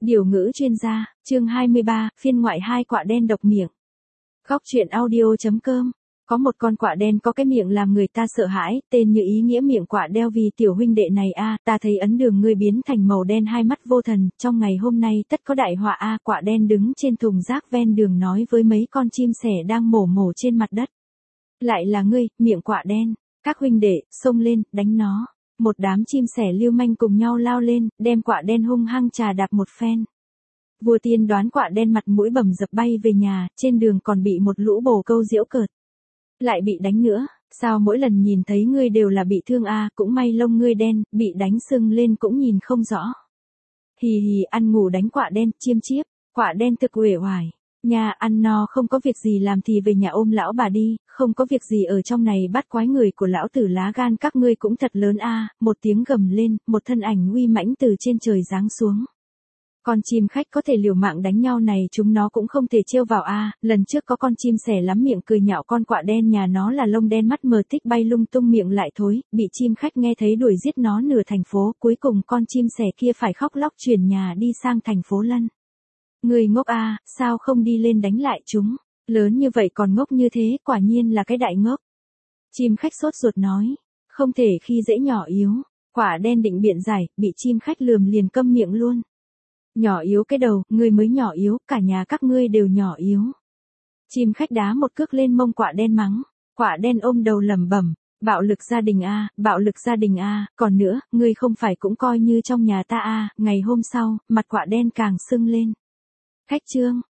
Điều ngữ chuyên gia, chương 23, phiên ngoại 2 quạ đen độc miệng. Góc truyện audio.com. Có một con quạ đen có cái miệng làm người ta sợ hãi, tên như ý nghĩa miệng quạ đeo vì tiểu huynh đệ này a, ta thấy ấn đường ngươi biến thành màu đen hai mắt vô thần, trong ngày hôm nay tất có đại họa a. Quạ đen đứng trên thùng rác ven đường nói với mấy con chim sẻ đang mổ trên mặt đất. Lại là ngươi, miệng quạ đen, các huynh đệ, xông lên, đánh nó. Một đám chim sẻ lưu manh cùng nhau lao lên, đem quạ đen hung hăng trà đạp một phen. Vua tiên đoán quạ đen mặt mũi bầm dập bay về nhà, trên đường còn bị một lũ bồ câu giễu cợt. Lại bị đánh nữa, sao mỗi lần nhìn thấy ngươi đều là bị thương a, cũng may lông ngươi đen, bị đánh sưng lên cũng nhìn không rõ. Hì hì, ăn ngủ đánh quạ đen, chiêm chiếp, quạ đen thực uể oải. Nhà ăn no không có việc gì làm thì về nhà ôm lão bà đi, không có việc gì ở trong này bắt quái người của lão tử, lá gan các ngươi cũng thật lớn a. Một tiếng gầm lên, một thân ảnh uy mãnh từ trên trời giáng xuống. Con chim khách có thể liều mạng đánh nhau này chúng nó cũng không thể trêu vào a. Lần trước có con chim sẻ lắm miệng cười nhạo con quạ đen nhà nó là lông đen mắt mờ tích bay lung tung miệng lại thối, bị chim khách nghe thấy đuổi giết nó nửa thành phố, cuối cùng con chim sẻ kia phải khóc lóc chuyển nhà đi sang thành phố lân. Người ngốc a, sao không đi lên đánh lại chúng, lớn như vậy còn ngốc như thế, quả nhiên là cái đại ngốc. Chim khách sốt ruột nói, không thể khi dễ nhỏ yếu. Quạ đen định biện giải, bị chim khách lườm liền câm miệng luôn. Nhỏ yếu cái đầu, ngươi mới nhỏ yếu, cả nhà các ngươi đều nhỏ yếu. Chim khách đá một cước lên mông quạ đen mắng. Quạ đen ôm đầu lẩm bẩm, bạo lực gia đình a, bạo lực gia đình a, còn nữa, ngươi không phải cũng coi như trong nhà ta a. Ngày hôm sau, mặt quạ đen càng sưng lên. Khách trương,